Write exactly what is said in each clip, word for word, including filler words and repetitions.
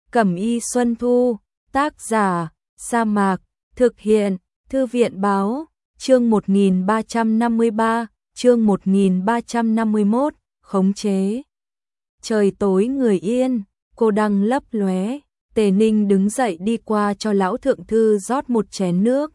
Cẩm y Xuân Thu, tác giả, Sa Mạc, thực hiện, Thư viện báo, chương một nghìn ba trăm năm mươi ba, chương một nghìn ba trăm năm mươi mốt, khống chế. Trời tối người yên, cô đăng lấp lóe, Tề Ninh đứng dậy đi qua cho lão thượng thư rót một chén nước.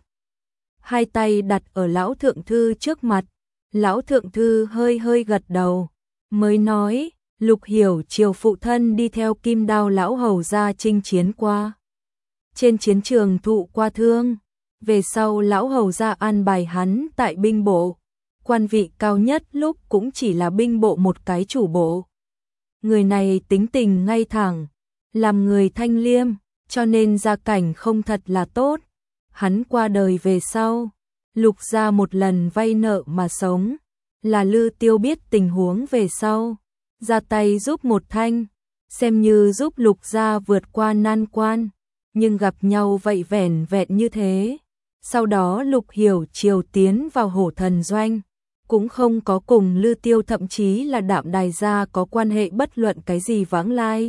Hai tay đặt ở lão thượng thư trước mặt, lão thượng thư hơi hơi gật đầu, mới nói, Lục Hiểu Triều phụ thân đi theo Kim Đao lão hầu ra chinh chiến qua. Trên chiến trường thụ qua thương, về sau lão hầu ra an bài hắn tại binh bộ, quan vị cao nhất lúc cũng chỉ là binh bộ một cái chủ bộ. Người này tính tình ngay thẳng, làm người thanh liêm, cho nên gia cảnh không thật là tốt. Hắn qua đời về sau, Lục gia một lần vay nợ mà sống, là Lư Tiêu biết tình huống về sau, ra tay giúp một thanh, xem như giúp Lục gia vượt qua nan quan, nhưng gặp nhau vậy vẻn vẹn như thế. Sau đó Lục Hiểu Triều tiến vào Hổ Thần Doanh, cũng không có cùng Lư Tiêu thậm chí là Đạm Đài gia có quan hệ bất luận cái gì vãng lai.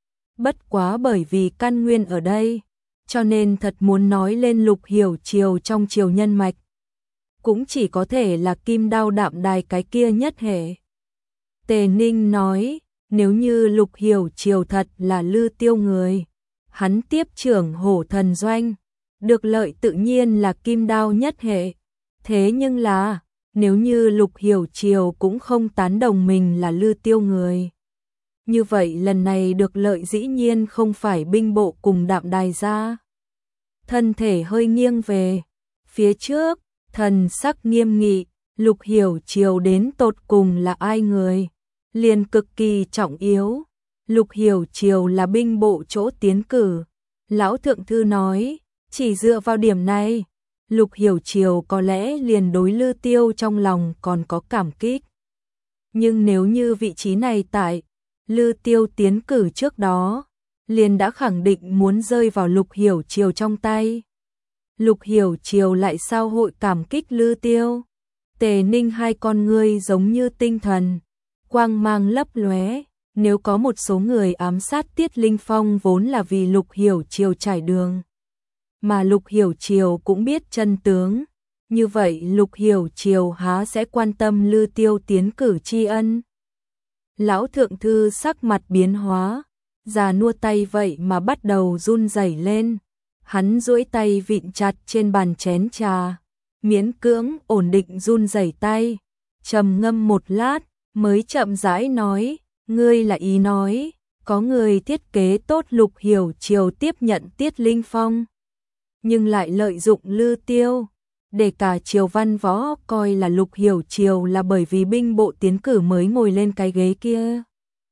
Bất quá bởi vì căn nguyên ở đây, cho nên thật muốn nói lên Lục Hiểu Triều trong triều nhân mạch, cũng chỉ có thể là Kim Đao Đạm Đài cái kia nhất hệ. Tề Ninh nói, nếu như Lục Hiểu Triều thật là Lư Tiêu người, hắn tiếp trưởng Hổ Thần Doanh, được lợi tự nhiên là Kim Đao nhất hệ. Thế nhưng là, nếu như Lục Hiểu Triều cũng không tán đồng mình là Lư Tiêu người, như vậy lần này được lợi dĩ nhiên không phải binh bộ cùng Đạm Đài gia. Thân thể hơi nghiêng về phía trước, thần sắc nghiêm nghị, Lục Hiểu Triều đến tột cùng là ai người, liền cực kỳ trọng yếu. Lục Hiểu Triều là binh bộ chỗ tiến cử. Lão thượng thư nói, chỉ dựa vào điểm này, Lục Hiểu Triều có lẽ liền đối Lư Tiêu trong lòng còn có cảm kích. Nhưng nếu như vị trí này tại Lư Tiêu tiến cử trước đó, liền đã khẳng định muốn rơi vào Lục Hiểu Triều trong tay. Lục Hiểu Triều lại sao hội cảm kích Lư Tiêu? Tề Ninh hai con ngươi giống như tinh thần, quang mang lấp lóe. Nếu có một số người ám sát Tiết Linh Phong vốn là vì Lục Hiểu Triều trải đường, mà Lục Hiểu Triều cũng biết chân tướng, như vậy Lục Hiểu Triều há sẽ quan tâm Lư Tiêu tiến cử tri ân? Lão thượng thư sắc mặt biến hóa, già nua tay vậy mà bắt đầu run rẩy lên. Hắn duỗi tay vịn chặt trên bàn chén trà, miễn cưỡng ổn định run rẩy tay, trầm ngâm một lát, mới chậm rãi nói, ngươi là ý nói, có người thiết kế tốt Lục Hiểu Triều tiếp nhận Tiết Linh Phong, nhưng lại lợi dụng Lư Tiêu, để cả triều văn võ coi là Lục Hiểu Triều là bởi vì binh bộ tiến cử mới ngồi lên cái ghế kia.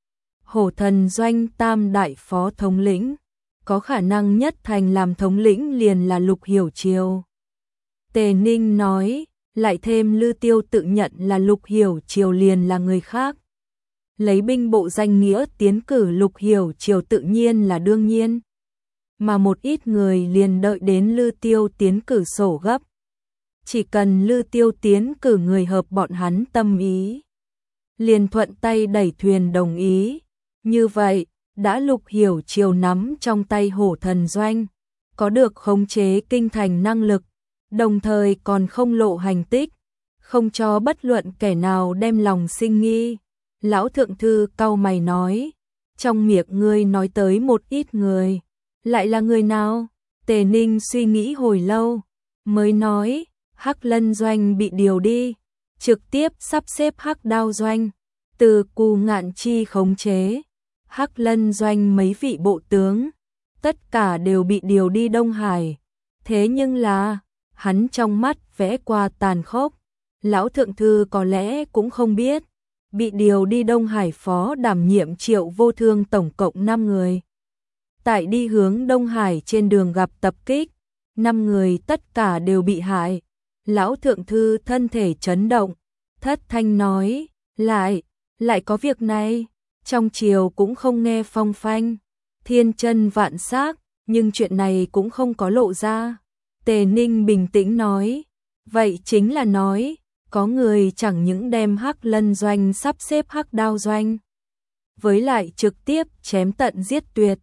Hổ Thần Doanh tam đại phó thống lĩnh, có khả năng nhất thành làm thống lĩnh liền là Lục Hiểu Triều. Tề Ninh nói, lại thêm Lư Tiêu tự nhận là Lục Hiểu Triều liền là người khác. Lấy binh bộ danh nghĩa tiến cử Lục Hiểu Triều tự nhiên là đương nhiên. Mà một ít người liền đợi đến Lư Tiêu tiến cử sổ gấp. Chỉ cần Lư Tiêu tiến cử người hợp bọn hắn tâm ý, liền thuận tay đẩy thuyền đồng ý. Như vậy, đã Lục Hiểu Triều nắm trong tay Hổ Thần Doanh, có được khống chế kinh thành năng lực, đồng thời còn không lộ hành tích, không cho bất luận kẻ nào đem lòng sinh nghi. Lão thượng thư cau mày nói, trong miệng ngươi nói tới một ít người, lại là người nào? Tề Ninh suy nghĩ hồi lâu, mới nói, Hắc Lân Doanh bị điều đi, trực tiếp sắp xếp Hắc Đao Doanh, từ Cù Ngạn Chi khống chế. Hắc Lân Doanh mấy vị bộ tướng, tất cả đều bị điều đi Đông Hải. Thế nhưng là, hắn trong mắt vẽ qua tàn khốc, lão thượng thư có lẽ cũng không biết, bị điều đi Đông Hải phó đảm nhiệm Triệu Vô Thương tổng cộng năm người. Tại đi hướng Đông Hải trên đường gặp tập kích, năm người tất cả đều bị hại. Lão thượng thư thân thể chấn động, thất thanh nói, lại, lại có việc này, trong triều cũng không nghe phong phanh, thiên chân vạn xác, nhưng chuyện này cũng không có lộ ra. Tề Ninh bình tĩnh nói, vậy chính là nói, có người chẳng những đem Hắc Lân Doanh sắp xếp Hắc Đao Doanh, với lại trực tiếp chém tận giết tuyệt,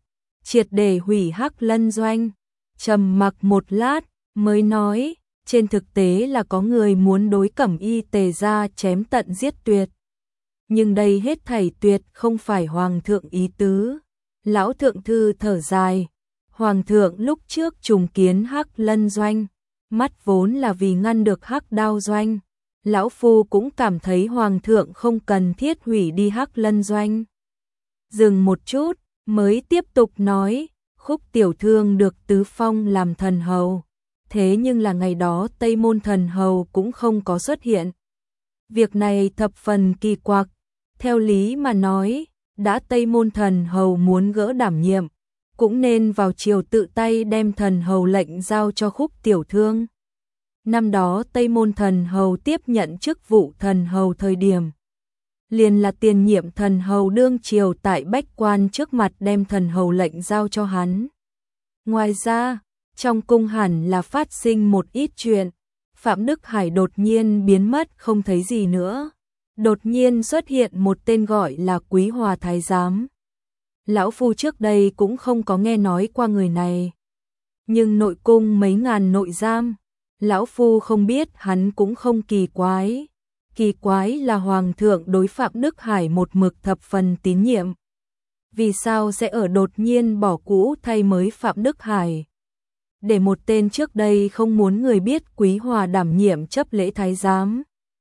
triệt để hủy Hắc Lân doanh. Trầm mặc một lát, mới nói, trên thực tế là có người muốn đối Cẩm Y Tề gia chém tận giết tuyệt. Nhưng đây hết thảy tuyệt không phải Hoàng thượng ý tứ. Lão thượng thư thở dài, Hoàng thượng lúc trước trùng kiến Hắc Lân doanh, mắt vốn là vì ngăn được Hắc Đao doanh. Lão phu cũng cảm thấy Hoàng thượng không cần thiết hủy đi Hắc Lân doanh. Dừng một chút, mới tiếp tục nói, Khúc tiểu thư được tứ phong làm thần hầu. Thế nhưng là ngày đó Tây Môn thần hầu cũng không có xuất hiện. Việc này thập phần kỳ quặc. Theo lý mà nói, đã Tây Môn thần hầu muốn gỡ đảm nhiệm, cũng nên vào chiều tự tay đem thần hầu lệnh giao cho Khúc tiểu thư. Năm đó Tây Môn thần hầu tiếp nhận chức vụ thần hầu thời điểm, liền là tiền nhiệm thần hầu đương triều tại Bách Quan trước mặt đem thần hầu lệnh giao cho hắn. Ngoài ra, trong cung hẳn là phát sinh một ít chuyện, Phạm Đức Hải đột nhiên biến mất không thấy gì nữa. Đột nhiên xuất hiện một tên gọi là Quý Hòa Thái Giám. Lão phu trước đây cũng không có nghe nói qua người này. Nhưng nội cung mấy ngàn nội giam, lão phu không biết hắn cũng không kỳ quái. Kỳ quái là Hoàng thượng đối Phạm Đức Hải một mực thập phần tín nhiệm. Vì sao sẽ ở đột nhiên bỏ cũ thay mới Phạm Đức Hải? Để một tên trước đây không muốn người biết Quý Hòa đảm nhiệm chấp lễ thái giám.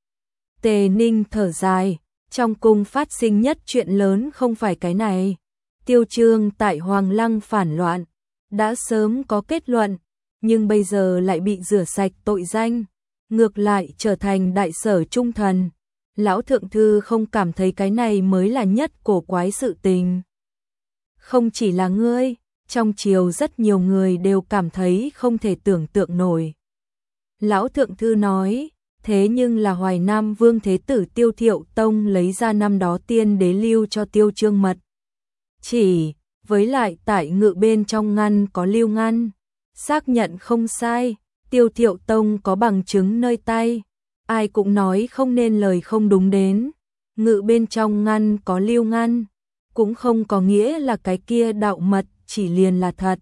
Tề Ninh thở dài, trong cung phát sinh nhất chuyện lớn không phải cái này. Tiêu Trương tại Hoàng Lăng phản loạn, đã sớm có kết luận, nhưng bây giờ lại bị rửa sạch tội danh, ngược lại trở thành đại sở trung thần. Lão thượng thư không cảm thấy cái này mới là nhất cổ quái sự tình. Không chỉ là ngươi, trong triều rất nhiều người đều cảm thấy không thể tưởng tượng nổi. Lão thượng thư nói, thế nhưng là Hoài Nam Vương Thế tử Tiêu Thiệu Tông lấy ra năm đó tiên đế lưu cho Tiêu Trương mật chỉ, với lại tại ngự bên trong ngăn có lưu ngăn, xác nhận không sai, Tiêu Thiệu Tông có bằng chứng nơi tay, ai cũng nói không nên lời không đúng đến. Ngự bên trong ngăn có lưu ngăn, cũng không có nghĩa là cái kia đạo mật chỉ liền là thật.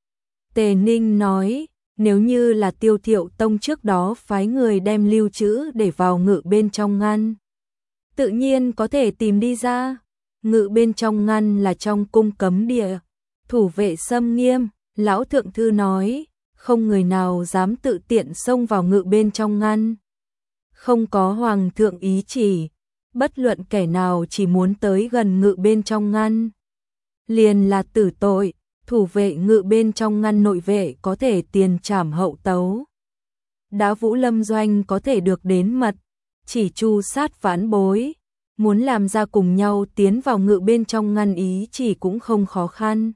Tề Ninh nói, nếu như là Tiêu Thiệu Tông trước đó phái người đem lưu trữ để vào ngự bên trong ngăn, tự nhiên có thể tìm đi ra. Ngự bên trong ngăn là trong cung cấm địa, thủ vệ xâm nghiêm. Lão thượng thư nói, không người nào dám tự tiện xông vào ngự bên trong ngăn. Không có Hoàng thượng ý chỉ, bất luận kẻ nào chỉ muốn tới gần ngự bên trong ngăn, liền là tử tội. Thủ vệ ngự bên trong ngăn nội vệ có thể tiền trảm hậu tấu. Đã Vũ Lâm doanh có thể được đến mật chỉ tru sát vãn bối, muốn làm ra cùng nhau tiến vào ngự bên trong ngăn ý chỉ cũng không khó khăn.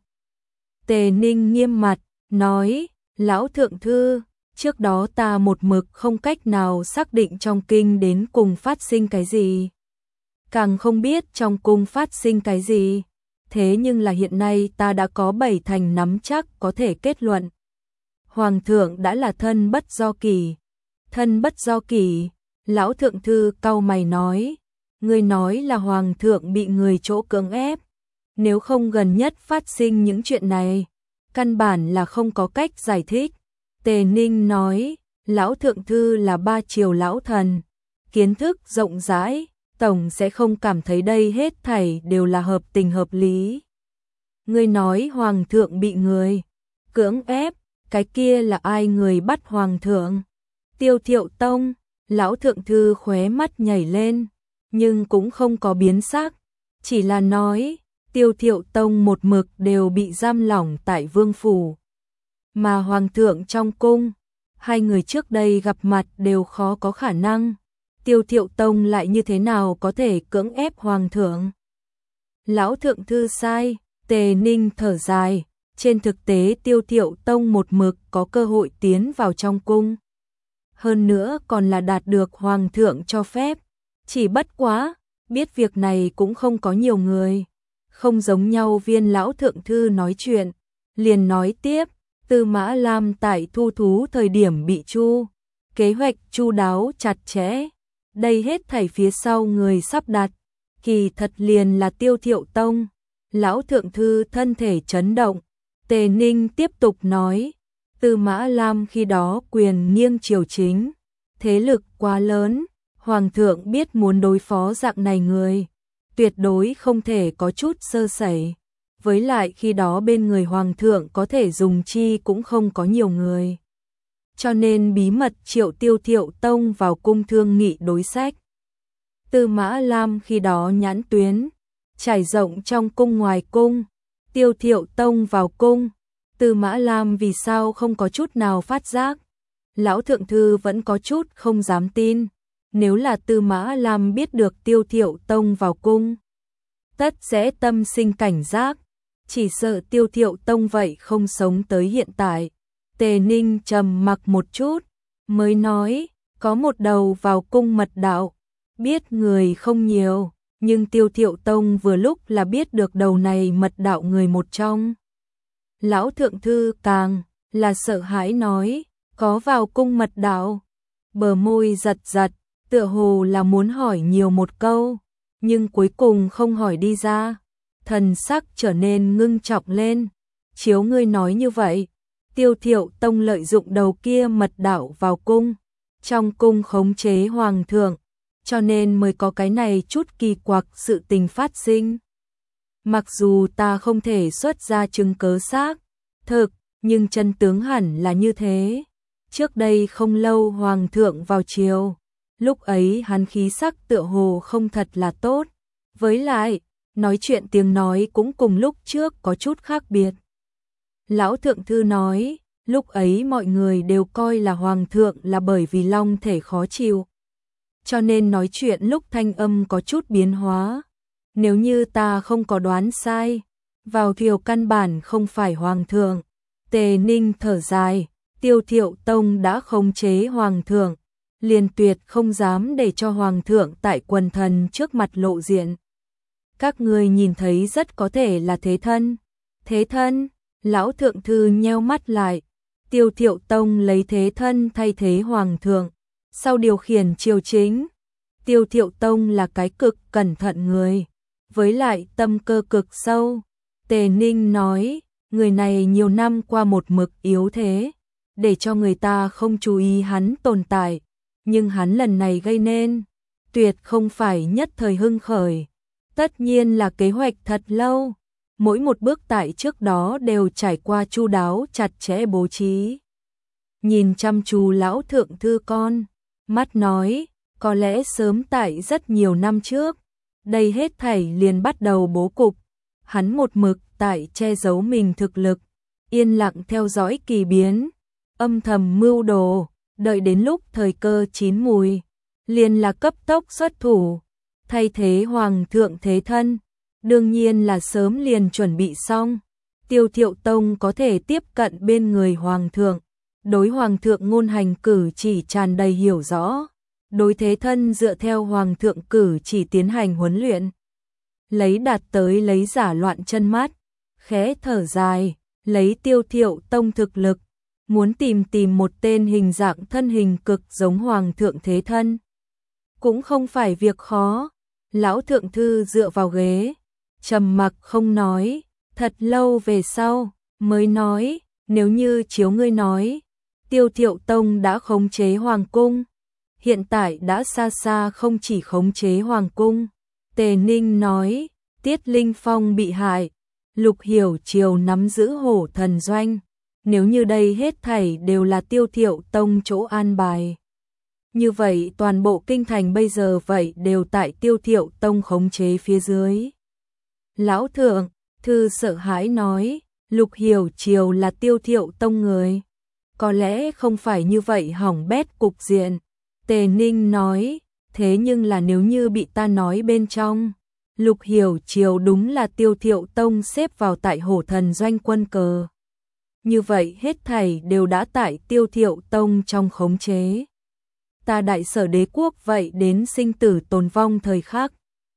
Tề Ninh nghiêm mặt, nói, lão thượng thư, trước đó ta một mực không cách nào xác định trong kinh đến cùng phát sinh cái gì. Càng không biết trong cung phát sinh cái gì. Thế nhưng là hiện nay ta đã có bảy thành nắm chắc có thể kết luận. Hoàng thượng đã là thân bất do kỳ. Thân bất do kỳ, lão thượng thư cau mày nói, ngươi nói là Hoàng thượng bị người chỗ cưỡng ép. Nếu không gần nhất phát sinh những chuyện này, căn bản là không có cách giải thích. Tề Ninh nói, lão thượng thư là ba triều lão thần, kiến thức rộng rãi, tổng sẽ không cảm thấy đây hết thảy đều là hợp tình hợp lý. Ngươi nói Hoàng thượng bị người cưỡng ép, cái kia là ai người bắt Hoàng thượng? Tiêu Thiệu Tông. Lão thượng thư khóe mắt nhảy lên, nhưng cũng không có biến sắc, chỉ là nói, Tiêu Thiệu Tông một mực đều bị giam lỏng tại vương phủ, mà Hoàng thượng trong cung, hai người trước đây gặp mặt đều khó có khả năng. Tiêu Thiệu Tông lại như thế nào có thể cưỡng ép Hoàng thượng? Lão thượng thư sai. Tề Ninh thở dài, trên thực tế Tiêu Thiệu Tông một mực có cơ hội tiến vào trong cung. Hơn nữa còn là đạt được Hoàng thượng cho phép. Chỉ bất quá, biết việc này cũng không có nhiều người. Không giống nhau. Viên lão thượng thư nói chuyện, liền nói tiếp, Tư Mã Lam tại thu thú thời điểm bị chu, kế hoạch chu đáo chặt chẽ. Đây hết thảy phía sau người sắp đặt, kỳ thật liền là Tiêu Thiệu Tông. Lão thượng thư thân thể chấn động, Tề Ninh tiếp tục nói, Tư Mã Lam khi đó quyền nghiêng triều chính, thế lực quá lớn, Hoàng thượng biết muốn đối phó dạng này người, tuyệt đối không thể có chút sơ sẩy. Với lại khi đó bên người Hoàng thượng có thể dùng chi cũng không có nhiều người. Cho nên bí mật triệu Tiêu Thiệu Tông vào cung thương nghị đối sách. Tư Mã Lam khi đó nhãn tuyến, trải rộng trong cung ngoài cung, Tiêu Thiệu Tông vào cung. Tư Mã Lam vì sao không có chút nào phát giác? Lão thượng thư vẫn có chút không dám tin. Nếu là Tư Mã Lam biết được Tiêu Thiệu Tông vào cung, tất sẽ tâm sinh cảnh giác, chỉ sợ Tiêu Thiệu Tông vậy không sống tới hiện tại. Tề Ninh trầm mặc một chút, mới nói, có một đầu vào cung mật đạo, biết người không nhiều, nhưng Tiêu Thiệu Tông vừa lúc là biết được đầu này mật đạo người một trong. Lão thượng thư càng là sợ hãi nói, có vào cung mật đạo, bờ môi giật giật, tựa hồ là muốn hỏi nhiều một câu, nhưng cuối cùng không hỏi đi ra, thần sắc trở nên ngưng trọng lên. Chiếu ngươi nói như vậy, Tiêu Thiệu Tông lợi dụng đầu kia mật đạo vào cung, trong cung khống chế Hoàng thượng, cho nên mới có cái này chút kỳ quặc sự tình phát sinh. Mặc dù ta không thể xuất ra chứng cớ xác thực, nhưng chân tướng hẳn là như thế. Trước đây không lâu Hoàng thượng vào triều, lúc ấy hắn khí sắc tựa hồ không thật là tốt, với lại, nói chuyện tiếng nói cũng cùng lúc trước có chút khác biệt. Lão thượng thư nói, lúc ấy mọi người đều coi là Hoàng thượng là bởi vì long thể khó chịu, cho nên nói chuyện lúc thanh âm có chút biến hóa. Nếu như ta không có đoán sai, vào triều căn bản không phải Hoàng thượng. Tề Ninh thở dài, Tiêu Thiệu Tông đã khống chế Hoàng thượng, liền tuyệt không dám để cho Hoàng thượng tại quần thần trước mặt lộ diện. Các người nhìn thấy rất có thể là thế thân. Thế thân, lão thượng thư nheo mắt lại, Tiêu Thiệu Tông lấy thế thân thay thế Hoàng thượng, sau điều khiển triều chính. Tiêu Thiệu Tông là cái cực cẩn thận người, với lại tâm cơ cực sâu. Tề Ninh nói, người này nhiều năm qua một mực yếu thế, để cho người ta không chú ý hắn tồn tại, nhưng hắn lần này gây nên, tuyệt không phải nhất thời hưng khởi, tất nhiên là kế hoạch thật lâu, mỗi một bước tại trước đó đều trải qua chu đáo chặt chẽ bố trí. Nhìn chăm chú lão thượng thư con, mắt nói, có lẽ sớm tại rất nhiều năm trước, đây hết thảy liền bắt đầu bố cục, hắn một mực tại che giấu mình thực lực, yên lặng theo dõi kỳ biến, âm thầm mưu đồ, đợi đến lúc thời cơ chín mùi, liền là cấp tốc xuất thủ, thay thế Hoàng thượng thế thân, đương nhiên là sớm liền chuẩn bị xong. Tiêu Thiệu Tông có thể tiếp cận bên người Hoàng thượng, đối Hoàng thượng ngôn hành cử chỉ tràn đầy hiểu rõ, đối thế thân dựa theo Hoàng thượng cử chỉ tiến hành huấn luyện, lấy đạt tới lấy giả loạn chân mắt, khẽ thở dài, lấy Tiêu Thiệu Tông thực lực, muốn tìm tìm một tên hình dạng thân hình cực giống Hoàng thượng thế thân, cũng không phải việc khó. Lão thượng thư dựa vào ghế, trầm mặc không nói, thật lâu về sau, mới nói, nếu như chiếu ngươi nói, Tiêu Thiệu Tông đã khống chế Hoàng cung, hiện tại đã xa xa không chỉ khống chế Hoàng cung. Tề Ninh nói, Tiết Linh Phong bị hại, Lục Hiểu Triều nắm giữ Hổ Thần Doanh, nếu như đây hết thảy đều là Tiêu Thiệu Tông chỗ an bài, như vậy toàn bộ kinh thành bây giờ vậy đều tại Tiêu Thiệu Tông khống chế phía dưới. Lão thượng thư sợ hãi nói, Lục Hiểu Triều là Tiêu Thiệu Tông người, có lẽ không phải như vậy hỏng bét cục diện. Tề Ninh nói, thế nhưng là nếu như bị ta nói bên trong, Lục Hiểu Triều đúng là Tiêu Thiệu Tông xếp vào tại Hổ Thần Doanh quân cờ, như vậy hết thảy đều đã tại Tiêu Thiệu Tông trong khống chế. Ta đại sở đế quốc vậy đến sinh tử tồn vong thời khắc,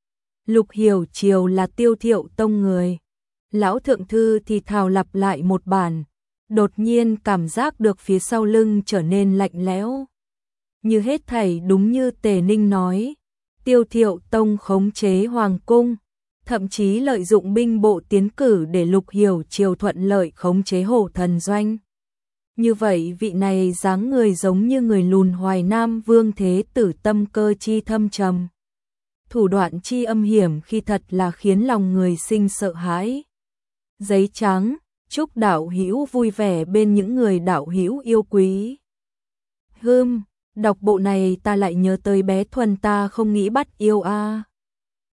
Lục Hiểu Triều là Tiêu Thiệu Tông người. Lão thượng thư thì thào lặp lại một bản, đột nhiên cảm giác được phía sau lưng trở nên lạnh lẽo. Như hết thảy đúng như Tề Ninh nói, Tiêu Thiệu Tông khống chế Hoàng cung, thậm chí lợi dụng binh bộ tiến cử để Lục Hiểu Triều thuận lợi khống chế Hổ Thần Doanh. Như vậy vị này dáng người giống như người lùn Hoài Nam Vương Thế Tử tâm cơ chi thâm trầm. Thủ đoạn chi âm hiểm khi thật là khiến lòng người sinh sợ hãi. Giấy trắng, chúc đạo hữu vui vẻ bên những người đạo hữu yêu quý. Hừm, đọc bộ này ta lại nhớ tới bé Thuần ta không nghĩ bắt yêu a. À.